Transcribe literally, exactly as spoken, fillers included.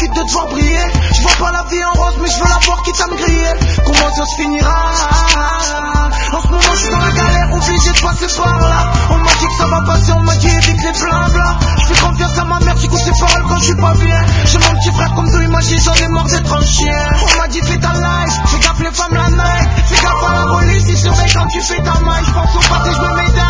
magnifique de devoir briller. Je vois pas la vie en rose mais je veux la voir quitte à me griller. Comment ça se finira? En ce moment je suis dans la galère, obligé de passer par là. On m'a dit que ça va passer, on m'a dit évite les blabla. Je fais confiance à ma mère, j'écoute ses paroles quand je suis pas bien. J'ai mon petit frère comme tout, imagine j'en ai marre d'être un chien. On m'a dit fais ta life, fais gaffe les femmes la night. Fais gaffe à la police, ils surveillent quand tu fais ta maille. Je pense au pâté, je me mets